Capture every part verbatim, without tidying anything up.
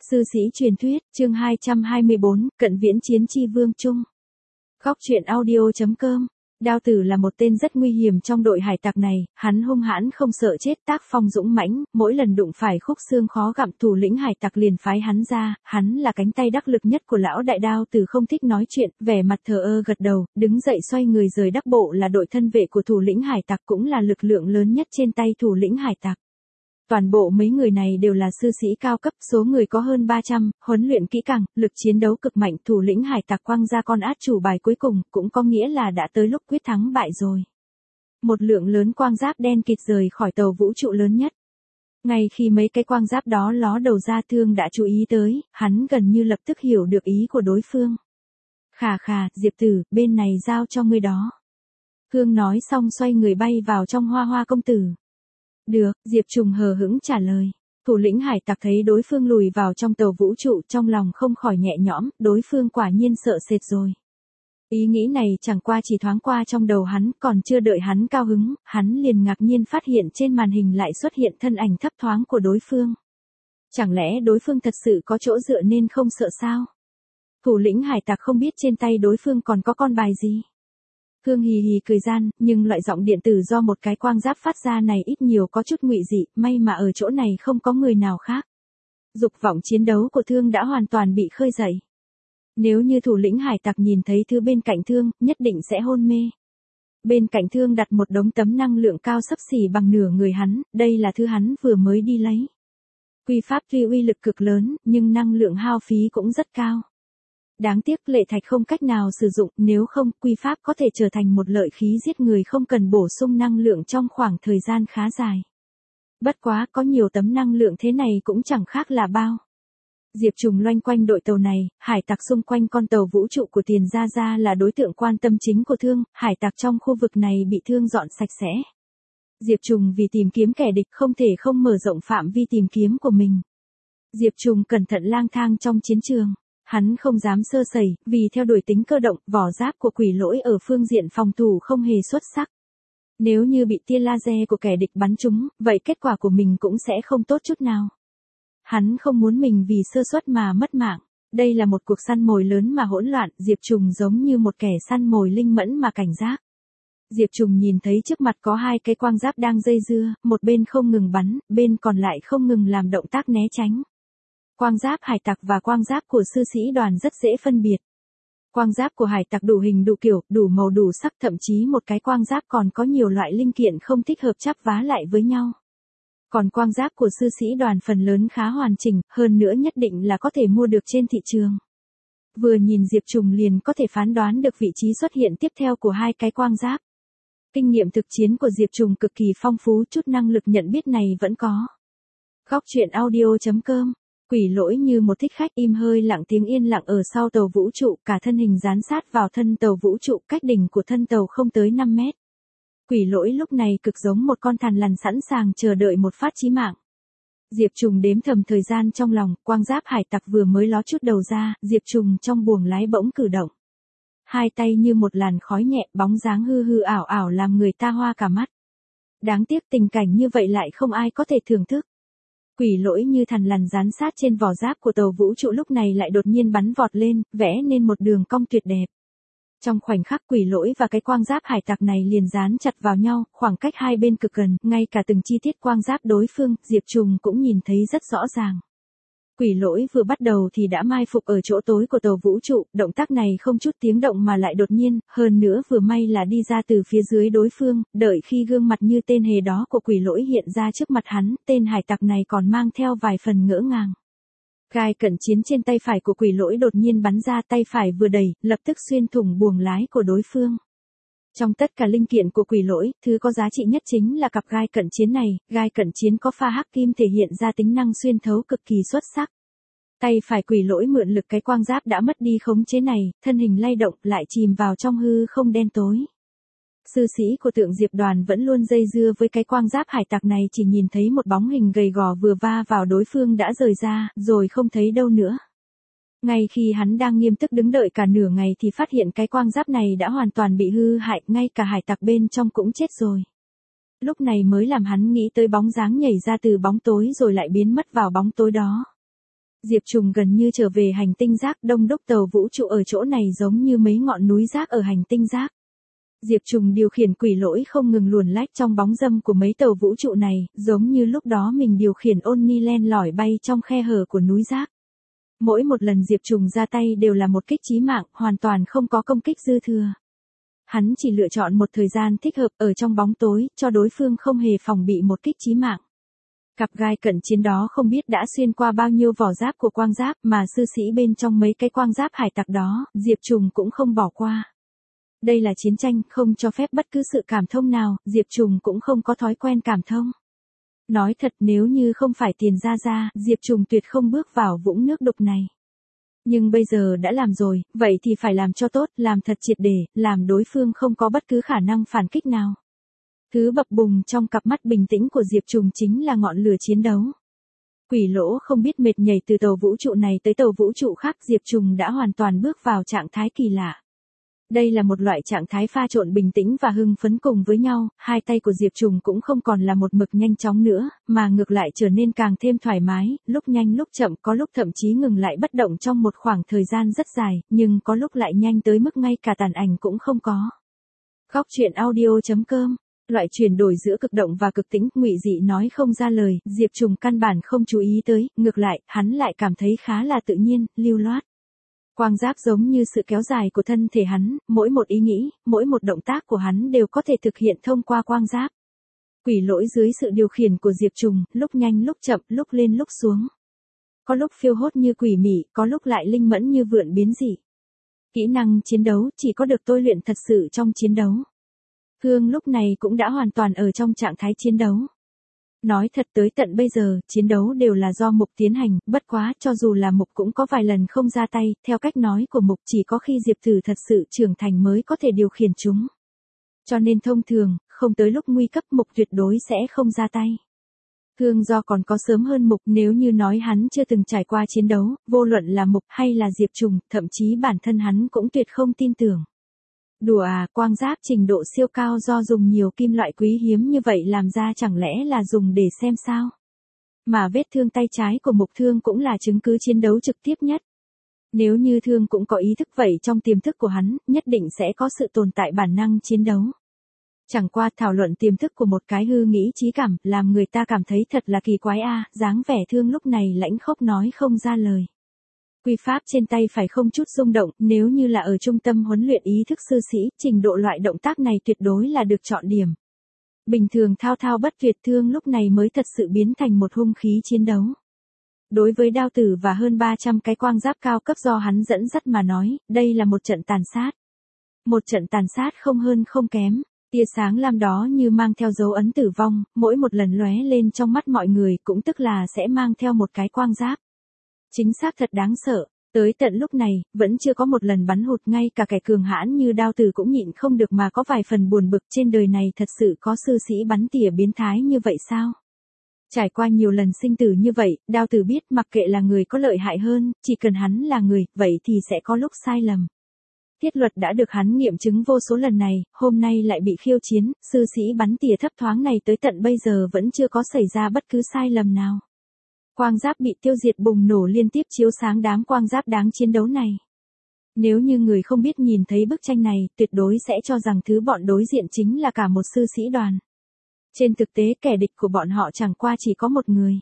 Sư sĩ truyền thuyết, chương hai trăm hai mươi bốn, Cận Viễn Chiến Chi Vương Trung. Góc truyện audio chấm com. Đao Tử là một tên rất nguy hiểm trong đội hải tặc này, hắn hung hãn không sợ chết, tác phong dũng mãnh, mỗi lần đụng phải khúc xương khó gặm, thủ lĩnh hải tặc liền phái hắn ra, hắn là cánh tay đắc lực nhất của lão đại. Đao Tử không thích nói chuyện, vẻ mặt thờ ơ gật đầu, đứng dậy xoay người rời. Đắc bộ là đội thân vệ của thủ lĩnh hải tặc, cũng là lực lượng lớn nhất trên tay thủ lĩnh hải tặc. Toàn bộ mấy người này đều là sư sĩ cao cấp, số người có hơn ba trăm, huấn luyện kỹ càng, lực chiến đấu cực mạnh. Thủ lĩnh hải tặc quăng ra con át chủ bài cuối cùng, cũng có nghĩa là đã tới lúc quyết thắng bại rồi. Một lượng lớn quang giáp đen kịt rời khỏi tàu vũ trụ lớn nhất. Ngay khi mấy cái quang giáp đó ló đầu ra, Thương đã chú ý tới, hắn gần như lập tức hiểu được ý của đối phương. Khà khà, Diệp Tử, bên này giao cho ngươi đó. Thương nói xong xoay người bay vào trong Hoa Hoa công tử. Được, Diệp Trùng hờ hững trả lời. Thủ lĩnh hải tặc thấy đối phương lùi vào trong tàu vũ trụ, trong lòng không khỏi nhẹ nhõm, đối phương quả nhiên sợ sệt rồi. Ý nghĩ này chẳng qua chỉ thoáng qua trong đầu hắn, còn chưa đợi hắn cao hứng, hắn liền ngạc nhiên phát hiện trên màn hình lại xuất hiện thân ảnh thấp thoáng của đối phương. Chẳng lẽ đối phương thật sự có chỗ dựa nên không sợ sao? Thủ lĩnh hải tặc không biết trên tay đối phương còn có con bài gì. Thương hì hì cười gian, nhưng loại giọng điện tử do một cái quang giáp phát ra này ít nhiều có chút ngụy dị, may mà ở chỗ này không có người nào khác. Dục vọng chiến đấu của Thương đã hoàn toàn bị khơi dậy. Nếu như thủ lĩnh hải tặc nhìn thấy thứ bên cạnh Thương, nhất định sẽ hôn mê. Bên cạnh Thương đặt một đống tấm năng lượng cao xấp xỉ bằng nửa người hắn, đây là thứ hắn vừa mới đi lấy. Quy pháp tuy uy lực cực lớn, nhưng năng lượng hao phí cũng rất cao. Đáng tiếc lệ thạch không cách nào sử dụng, nếu không, quy pháp có thể trở thành một lợi khí giết người không cần bổ sung năng lượng trong khoảng thời gian khá dài. Bất quá, có nhiều tấm năng lượng thế này cũng chẳng khác là bao. Diệp Trùng loanh quanh đội tàu này, hải tặc xung quanh con tàu vũ trụ của Tiền Gia Gia là đối tượng quan tâm chính của Thương, hải tặc trong khu vực này bị Thương dọn sạch sẽ. Diệp Trùng vì tìm kiếm kẻ địch không thể không mở rộng phạm vi tìm kiếm của mình. Diệp Trùng cẩn thận lang thang trong chiến trường. Hắn không dám sơ sẩy, vì theo đuổi tính cơ động, vỏ giáp của quỷ lỗi ở phương diện phòng thủ không hề xuất sắc. Nếu như bị tia laser của kẻ địch bắn trúng, vậy kết quả của mình cũng sẽ không tốt chút nào. Hắn không muốn mình vì sơ suất mà mất mạng. Đây là một cuộc săn mồi lớn mà hỗn loạn, Diệp Trùng giống như một kẻ săn mồi linh mẫn mà cảnh giác. Diệp Trùng nhìn thấy trước mặt có hai cái quang giáp đang dây dưa, một bên không ngừng bắn, bên còn lại không ngừng làm động tác né tránh. Quang giáp hải tặc và quang giáp của sư sĩ đoàn rất dễ phân biệt. Quang giáp của hải tặc đủ hình đủ kiểu, đủ màu đủ sắc, thậm chí một cái quang giáp còn có nhiều loại linh kiện không thích hợp chắp vá lại với nhau. Còn quang giáp của sư sĩ đoàn phần lớn khá hoàn chỉnh, hơn nữa nhất định là có thể mua được trên thị trường. Vừa nhìn Diệp Trùng liền có thể phán đoán được vị trí xuất hiện tiếp theo của hai cái quang giáp. Kinh nghiệm thực chiến của Diệp Trùng cực kỳ phong phú, chút năng lực nhận biết này vẫn có. Góc truyện audio chấm com. Quỷ lỗi như một thích khách im hơi lặng tiếng yên lặng ở sau tàu vũ trụ, cả thân hình dán sát vào thân tàu vũ trụ, cách đỉnh của thân tàu không tới năm mét. Quỷ lỗi lúc này cực giống một con thằn lằn sẵn sàng chờ đợi một phát chí mạng. Diệp Trùng đếm thầm thời gian trong lòng, quang giáp hải tặc vừa mới ló chút đầu ra, Diệp Trùng trong buồng lái bỗng cử động. Hai tay như một làn khói nhẹ, bóng dáng hư hư ảo ảo làm người ta hoa cả mắt. Đáng tiếc tình cảnh như vậy lại không ai có thể thưởng thức. Quỷ lỗi như thằn lằn dán sát trên vỏ giáp của tàu vũ trụ lúc này lại đột nhiên bắn vọt lên, vẽ nên một đường cong tuyệt đẹp. Trong khoảnh khắc quỷ lỗi và cái quang giáp hải tặc này liền dán chặt vào nhau, khoảng cách hai bên cực gần, ngay cả từng chi tiết quang giáp đối phương, Diệp Trùng cũng nhìn thấy rất rõ ràng. Quỷ lỗi vừa bắt đầu thì đã mai phục ở chỗ tối của tàu vũ trụ, động tác này không chút tiếng động mà lại đột nhiên, hơn nữa vừa may là đi ra từ phía dưới đối phương, đợi khi gương mặt như tên hề đó của quỷ lỗi hiện ra trước mặt hắn, tên hải tặc này còn mang theo vài phần ngỡ ngàng. Gai cận chiến trên tay phải của quỷ lỗi đột nhiên bắn ra, tay phải vừa đẩy, lập tức xuyên thủng buồng lái của đối phương. Trong tất cả linh kiện của quỷ lỗi, thứ có giá trị nhất chính là cặp gai cận chiến này, gai cận chiến có pha hắc kim thể hiện ra tính năng xuyên thấu cực kỳ xuất sắc. Tay phải quỷ lỗi mượn lực cái quang giáp đã mất đi khống chế này, thân hình lay động lại chìm vào trong hư không đen tối. Sư sĩ của Tượng Diệp đoàn vẫn luôn dây dưa với cái quang giáp hải tặc này, chỉ nhìn thấy một bóng hình gầy gò vừa va vào đối phương đã rời ra, rồi không thấy đâu nữa. Ngay khi hắn đang nghiêm túc đứng đợi cả nửa ngày thì phát hiện cái quang giáp này đã hoàn toàn bị hư hại, ngay cả hải tặc bên trong cũng chết rồi. Lúc này mới làm hắn nghĩ tới bóng dáng nhảy ra từ bóng tối rồi lại biến mất vào bóng tối đó. Diệp Trùng gần như trở về hành tinh rác, đông đúc tàu vũ trụ ở chỗ này giống như mấy ngọn núi rác ở hành tinh rác. Diệp Trùng điều khiển quỷ lỗi không ngừng luồn lách trong bóng râm của mấy tàu vũ trụ này, giống như lúc đó mình điều khiển Only len lỏi bay trong khe hở của núi rác. Mỗi một lần Diệp Trùng ra tay đều là một kích chí mạng, hoàn toàn không có công kích dư thừa. Hắn chỉ lựa chọn một thời gian thích hợp ở trong bóng tối, cho đối phương không hề phòng bị một kích chí mạng. Cặp gai cận chiến đó không biết đã xuyên qua bao nhiêu vỏ giáp của quang giáp, mà sư sĩ bên trong mấy cái quang giáp hải tặc đó, Diệp Trùng cũng không bỏ qua. Đây là chiến tranh, không cho phép bất cứ sự cảm thông nào, Diệp Trùng cũng không có thói quen cảm thông. Nói thật, nếu như không phải tiền ra ra, Diệp Trùng tuyệt không bước vào vũng nước đục này. Nhưng bây giờ đã làm rồi, vậy thì phải làm cho tốt, làm thật triệt để, làm đối phương không có bất cứ khả năng phản kích nào. Thứ bập bùng trong cặp mắt bình tĩnh của Diệp Trùng chính là ngọn lửa chiến đấu. Quỷ lỗ không biết mệt nhảy từ tàu vũ trụ này tới tàu vũ trụ khác, Diệp Trùng đã hoàn toàn bước vào trạng thái kỳ lạ. Đây là một loại trạng thái pha trộn bình tĩnh và hưng phấn cùng với nhau, hai tay của Diệp Trùng cũng không còn là một mực nhanh chóng nữa, mà ngược lại trở nên càng thêm thoải mái, lúc nhanh lúc chậm, có lúc thậm chí ngừng lại bất động trong một khoảng thời gian rất dài, nhưng có lúc lại nhanh tới mức ngay cả tàn ảnh cũng không có. Góc truyện audio chấm com. Loại chuyển đổi giữa cực động và cực tĩnh, ngụy dị nói không ra lời, Diệp Trùng căn bản không chú ý tới, ngược lại, hắn lại cảm thấy khá là tự nhiên, lưu loát. Quang giáp giống như sự kéo dài của thân thể hắn, mỗi một ý nghĩ, mỗi một động tác của hắn đều có thể thực hiện thông qua quang giáp. Quỷ lỗi dưới sự điều khiển của Diệp Trùng, lúc nhanh lúc chậm, lúc lên lúc xuống. Có lúc phiêu hốt như quỷ mị, có lúc lại linh mẫn như vượn biến dị. Kỹ năng chiến đấu chỉ có được tôi luyện thật sự trong chiến đấu. Thương lúc này cũng đã hoàn toàn ở trong trạng thái chiến đấu. Nói thật tới tận bây giờ, chiến đấu đều là do Mục tiến hành, bất quá cho dù là Mục cũng có vài lần không ra tay, theo cách nói của Mục chỉ có khi Diệp Tử thật sự trưởng thành mới có thể điều khiển chúng. Cho nên thông thường, không tới lúc nguy cấp Mục tuyệt đối sẽ không ra tay. Thương do còn có sớm hơn Mục, nếu như nói hắn chưa từng trải qua chiến đấu, vô luận là Mục hay là Diệp Trùng, thậm chí bản thân hắn cũng tuyệt không tin tưởng. Đùa à, quang giáp trình độ siêu cao do dùng nhiều kim loại quý hiếm như vậy làm ra chẳng lẽ là dùng để xem sao? Mà vết thương tay trái của Mục Thương cũng là chứng cứ chiến đấu trực tiếp nhất. Nếu như Thương cũng có ý thức vậy trong tiềm thức của hắn, nhất định sẽ có sự tồn tại bản năng chiến đấu. Chẳng qua thảo luận tiềm thức của một cái hư nghĩ trí cảm, làm người ta cảm thấy thật là kỳ quái a, dáng vẻ Thương lúc này lãnh khốc nói không ra lời. Quy pháp trên tay phải không chút rung động, nếu như là ở trung tâm huấn luyện ý thức sư sĩ, trình độ loại động tác này tuyệt đối là được chọn điểm. Bình thường thao thao bất tuyệt, Thương lúc này mới thật sự biến thành một hung khí chiến đấu. Đối với đao tử và hơn ba trăm cái quang giáp cao cấp do hắn dẫn dắt mà nói, đây là một trận tàn sát. Một trận tàn sát không hơn không kém, tia sáng lam đó như mang theo dấu ấn tử vong, mỗi một lần lóe lên trong mắt mọi người cũng tức là sẽ mang theo một cái quang giáp. Chính xác thật đáng sợ, tới tận lúc này, vẫn chưa có một lần bắn hụt, ngay cả kẻ cường hãn như đao tử cũng nhịn không được mà có vài phần buồn bực, trên đời này thật sự có sư sĩ bắn tỉa biến thái như vậy sao? Trải qua nhiều lần sinh tử như vậy, đao tử biết mặc kệ là người có lợi hại hơn, chỉ cần hắn là người, vậy thì sẽ có lúc sai lầm. Thiết luật đã được hắn nghiệm chứng vô số lần này, hôm nay lại bị khiêu chiến, sư sĩ bắn tỉa thấp thoáng này tới tận bây giờ vẫn chưa có xảy ra bất cứ sai lầm nào. Quang giáp bị tiêu diệt bùng nổ liên tiếp chiếu sáng đám quang giáp đáng chiến đấu này. Nếu như người không biết nhìn thấy bức tranh này, tuyệt đối sẽ cho rằng thứ bọn đối diện chính là cả một sư sĩ đoàn. Trên thực tế kẻ địch của bọn họ chẳng qua chỉ có một người.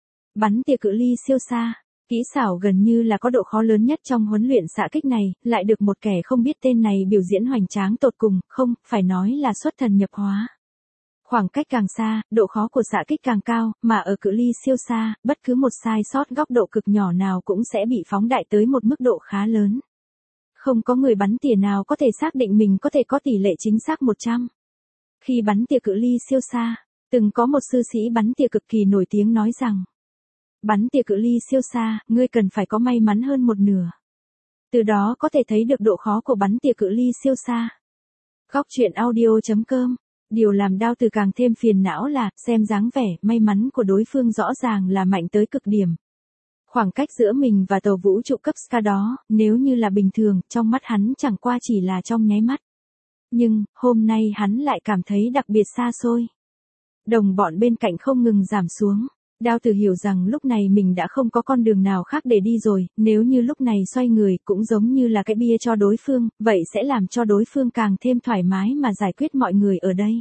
Bắn tỉa cự ly siêu xa, kỹ xảo gần như là có độ khó lớn nhất trong huấn luyện xạ kích này, lại được một kẻ không biết tên này biểu diễn hoành tráng tột cùng, không, phải nói là xuất thần nhập hóa. Khoảng cách càng xa, độ khó của xạ kích càng cao, mà ở cự ly siêu xa, bất cứ một sai sót góc độ cực nhỏ nào cũng sẽ bị phóng đại tới một mức độ khá lớn. Không có người bắn tỉa nào có thể xác định mình có thể có tỷ lệ chính xác một trăm. Khi bắn tỉa cự ly siêu xa, từng có một sư sĩ bắn tỉa cực kỳ nổi tiếng nói rằng, bắn tỉa cự ly siêu xa, ngươi cần phải có may mắn hơn một nửa. Từ đó có thể thấy được độ khó của bắn tỉa cự ly siêu xa. Góc truyện audio chấm com. Điều làm đao tử càng thêm phiền não là, xem dáng vẻ, may mắn của đối phương rõ ràng là mạnh tới cực điểm. Khoảng cách giữa mình và tàu vũ trụ cấp Ska đó, nếu như là bình thường, trong mắt hắn chẳng qua chỉ là trong nháy mắt. Nhưng, hôm nay hắn lại cảm thấy đặc biệt xa xôi. Đồng bọn bên cạnh không ngừng giảm xuống. Đao Tử hiểu rằng lúc này mình đã không có con đường nào khác để đi rồi, nếu như lúc này xoay người cũng giống như là cái bia cho đối phương, vậy sẽ làm cho đối phương càng thêm thoải mái mà giải quyết mọi người ở đây.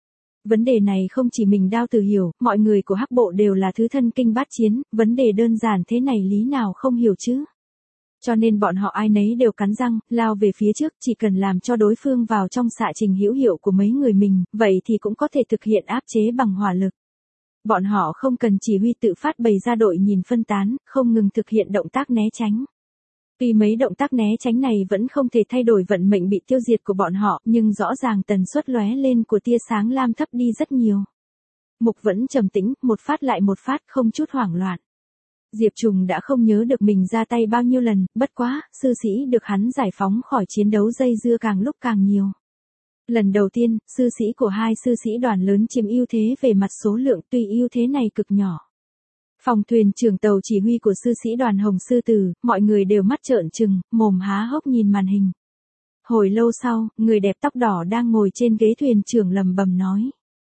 Vấn đề này không chỉ mình Đao Tử hiểu, mọi người của Hắc Bộ đều là thứ thân kinh bát chiến, vấn đề đơn giản thế này lý nào không hiểu chứ. Cho nên bọn họ ai nấy đều cắn răng, lao về phía trước, chỉ cần làm cho đối phương vào trong xạ trình hữu hiệu của mấy người mình, vậy thì cũng có thể thực hiện áp chế bằng hỏa lực. Bọn họ không cần chỉ huy tự phát bày ra đội nhìn phân tán, không ngừng thực hiện động tác né tránh. Tuy mấy động tác né tránh này vẫn không thể thay đổi vận mệnh bị tiêu diệt của bọn họ, nhưng rõ ràng tần suất lóe lên của tia sáng lam thấp đi rất nhiều. Mục vẫn trầm tĩnh, một phát lại một phát, không chút hoảng loạn. Diệp Trùng đã không nhớ được mình ra tay bao nhiêu lần, bất quá, sư sĩ được hắn giải phóng khỏi chiến đấu dây dưa càng lúc càng nhiều. Lần đầu tiên, sư sĩ của hai sư sĩ đoàn lớn chiếm ưu thế về mặt số lượng, tuy ưu thế này cực nhỏ. Phòng thuyền trưởng tàu chỉ huy của sư sĩ đoàn Hồng Sư Tử, mọi người đều mắt trợn trừng, mồm há hốc nhìn màn hình. Hồi lâu sau, người đẹp tóc đỏ đang ngồi trên ghế thuyền trưởng lầm bầm nói.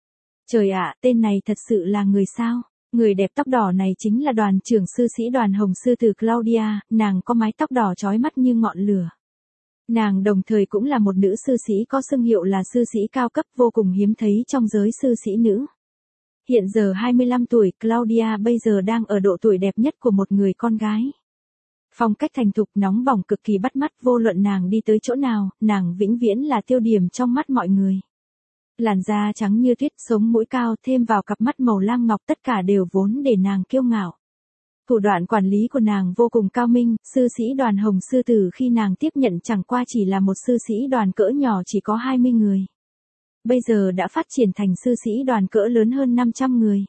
Trời ạ, tên này thật sự là người sao? Người đẹp tóc đỏ này chính là đoàn trưởng sư sĩ đoàn Hồng Sư Tử Claudia, nàng có mái tóc đỏ chói mắt như ngọn lửa. Nàng đồng thời cũng là một nữ sư sĩ có xưng hiệu là sư sĩ cao cấp vô cùng hiếm thấy trong giới sư sĩ nữ. Hiện giờ hai mươi lăm tuổi, Claudia bây giờ đang ở độ tuổi đẹp nhất của một người con gái. Phong cách thành thục nóng bỏng cực kỳ bắt mắt, vô luận nàng đi tới chỗ nào, nàng vĩnh viễn là tiêu điểm trong mắt mọi người. Làn da trắng như tuyết, sống mũi cao thêm vào cặp mắt màu lam ngọc tất cả đều vốn để nàng kiêu ngạo. Thủ đoạn quản lý của nàng vô cùng cao minh, sư sĩ đoàn Hồng Sư Tử khi nàng tiếp nhận chẳng qua chỉ là một sư sĩ đoàn cỡ nhỏ chỉ có hai mươi người. Bây giờ đã phát triển thành sư sĩ đoàn cỡ lớn hơn năm trăm người.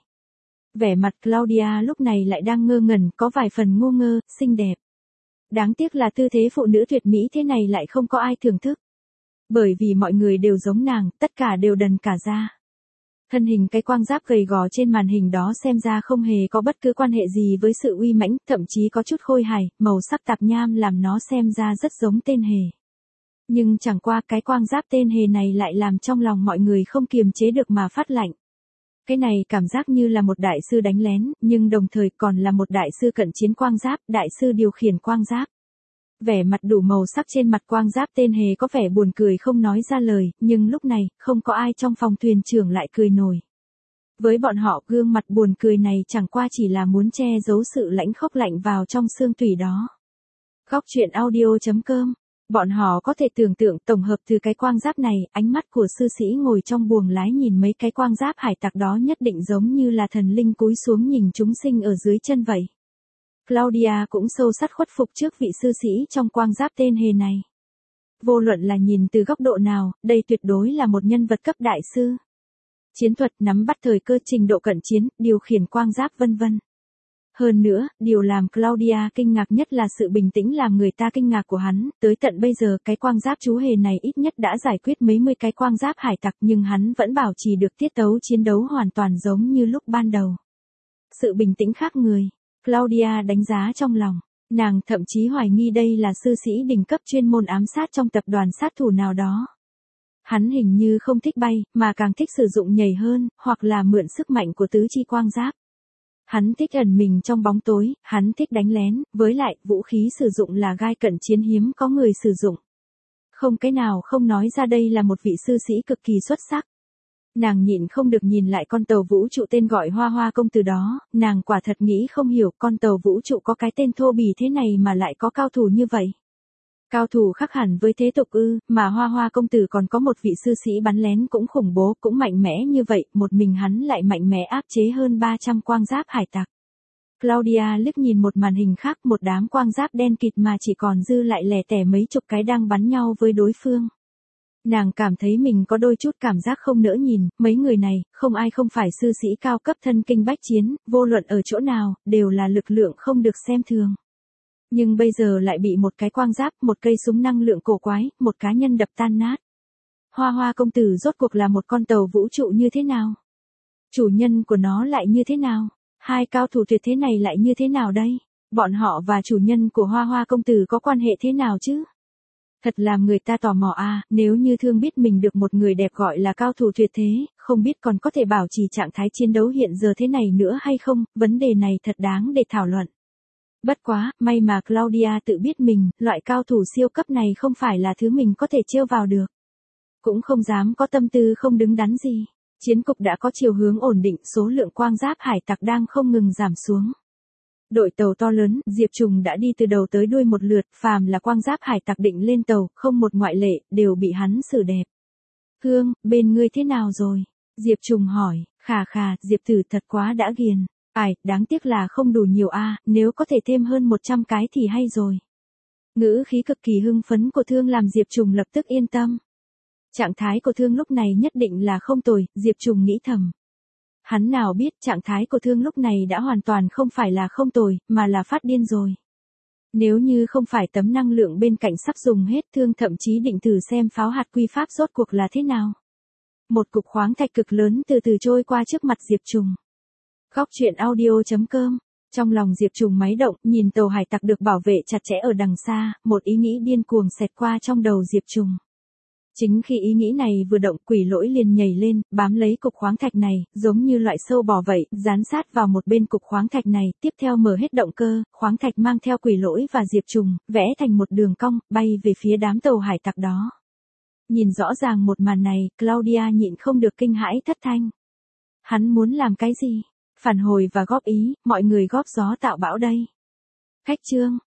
Vẻ mặt Claudia lúc này lại đang ngơ ngẩn, có vài phần ngu ngơ, xinh đẹp. Đáng tiếc là tư thế phụ nữ tuyệt mỹ thế này lại không có ai thưởng thức. Bởi vì mọi người đều giống nàng, tất cả đều đần cả ra. Thân hình cái quang giáp gầy gò trên màn hình đó xem ra không hề có bất cứ quan hệ gì với sự uy mãnh, thậm chí có chút khôi hài, màu sắc tạp nham làm nó xem ra rất giống tên hề. Nhưng chẳng qua cái quang giáp tên hề này lại làm trong lòng mọi người không kiềm chế được mà phát lạnh. Cái này cảm giác như là một đại sư đánh lén, nhưng đồng thời còn là một đại sư cận chiến quang giáp, đại sư điều khiển quang giáp. Vẻ mặt đủ màu sắc trên mặt quang giáp tên hề có vẻ buồn cười không nói ra lời, nhưng lúc này, không có ai trong phòng thuyền trưởng lại cười nổi. Với bọn họ, gương mặt buồn cười này chẳng qua chỉ là muốn che giấu sự lãnh khốc lạnh vào trong xương tủy đó. Góc truyện audio chấm com. Bọn họ có thể tưởng tượng tổng hợp từ cái quang giáp này, ánh mắt của sư sĩ ngồi trong buồng lái nhìn mấy cái quang giáp hải tặc đó nhất định giống như là thần linh cúi xuống nhìn chúng sinh ở dưới chân vậy. Claudia cũng sâu sắc khuất phục trước vị sư sĩ trong quang giáp tên hề này. Vô luận là nhìn từ góc độ nào, đây tuyệt đối là một nhân vật cấp đại sư. Chiến thuật nắm bắt thời cơ, trình độ cận chiến, điều khiển quang giáp vân vân. Hơn nữa, điều làm Claudia kinh ngạc nhất là sự bình tĩnh làm người ta kinh ngạc của hắn, tới tận bây giờ cái quang giáp chú hề này ít nhất đã giải quyết mấy mươi cái quang giáp hải tặc nhưng hắn vẫn bảo trì được tiết tấu chiến đấu hoàn toàn giống như lúc ban đầu. Sự bình tĩnh khác người. Claudia đánh giá trong lòng, nàng thậm chí hoài nghi đây là sư sĩ đỉnh cấp chuyên môn ám sát trong tập đoàn sát thủ nào đó. Hắn hình như không thích bay, mà càng thích sử dụng nhảy hơn, hoặc là mượn sức mạnh của tứ chi quang giáp. Hắn thích ẩn mình trong bóng tối, hắn thích đánh lén, với lại, vũ khí sử dụng là gai cận chiến hiếm có người sử dụng. Không cái nào không nói ra đây là một vị sư sĩ cực kỳ xuất sắc. Nàng nhịn không được nhìn lại con tàu vũ trụ tên gọi Hoa Hoa công tử đó, nàng quả thật nghĩ không hiểu con tàu vũ trụ có cái tên thô bỉ thế này mà lại có cao thủ như vậy. Cao thủ khác hẳn với thế tục ư, mà Hoa Hoa công tử còn có một vị sư sĩ bắn lén cũng khủng bố, cũng mạnh mẽ như vậy, một mình hắn lại mạnh mẽ áp chế hơn ba trăm quang giáp hải tặc. Claudia liếc nhìn một màn hình khác, một đám quang giáp đen kịt mà chỉ còn dư lại lẻ tẻ mấy chục cái đang bắn nhau với đối phương. Nàng cảm thấy mình có đôi chút cảm giác không nỡ nhìn, mấy người này, không ai không phải sư sĩ cao cấp thân kinh bách chiến, vô luận ở chỗ nào, đều là lực lượng không được xem thường. Nhưng bây giờ lại bị một cái quang giáp, một cây súng năng lượng cổ quái, một cá nhân đập tan nát. Hoa Hoa công tử rốt cuộc là một con tàu vũ trụ như thế nào? Chủ nhân của nó lại như thế nào? Hai cao thủ tuyệt thế này lại như thế nào đây? Bọn họ và chủ nhân của Hoa Hoa công tử có quan hệ thế nào chứ? Thật làm người ta tò mò a, nếu như Thương biết mình được một người đẹp gọi là cao thủ tuyệt thế, không biết còn có thể bảo trì trạng thái chiến đấu hiện giờ thế này nữa hay không, vấn đề này thật đáng để thảo luận. Bất quá, may mà Claudia tự biết mình, loại cao thủ siêu cấp này không phải là thứ mình có thể trêu vào được. Cũng không dám có tâm tư không đứng đắn gì. Chiến cục đã có chiều hướng ổn định, số lượng quang giáp hải tặc đang không ngừng giảm xuống. Đội tàu to lớn, Diệp Trùng đã đi từ đầu tới đuôi một lượt, phàm là quang giáp hải tặc định lên tàu, không một ngoại lệ, đều bị hắn xử đẹp. Hương, bên ngươi thế nào rồi? Diệp Trùng hỏi, khà khà, Diệp Tử thật quá đã ghiền. Ai, đáng tiếc là không đủ nhiều a, nếu có thể thêm hơn một trăm cái thì hay rồi. Ngữ khí cực kỳ hưng phấn của Thương làm Diệp Trùng lập tức yên tâm. Trạng thái của Thương lúc này nhất định là không tồi, Diệp Trùng nghĩ thầm. Hắn nào biết trạng thái của Thương lúc này đã hoàn toàn không phải là không tồi, mà là phát điên rồi. Nếu như không phải tấm năng lượng bên cạnh sắp dùng hết, Thương thậm chí định thử xem pháo hạt quy pháp rốt cuộc là thế nào. Một cục khoáng thạch cực lớn từ từ trôi qua trước mặt Diệp Trùng. Góc truyện audio chấm com. Trong lòng Diệp Trùng máy động, nhìn tàu hải tặc được bảo vệ chặt chẽ ở đằng xa, một ý nghĩ điên cuồng xẹt qua trong đầu Diệp Trùng. Chính khi ý nghĩ này vừa động, quỷ lỗi liền nhảy lên, bám lấy cục khoáng thạch này, giống như loại sâu bò vậy, dán sát vào một bên cục khoáng thạch này, tiếp theo mở hết động cơ, khoáng thạch mang theo quỷ lỗi và Diệp Trùng, vẽ thành một đường cong, bay về phía đám tàu hải tặc đó. Nhìn rõ ràng một màn này, Claudia nhịn không được kinh hãi thất thanh. Hắn muốn làm cái gì? Phản hồi và góp ý, mọi người góp gió tạo bão đây. Khách chương.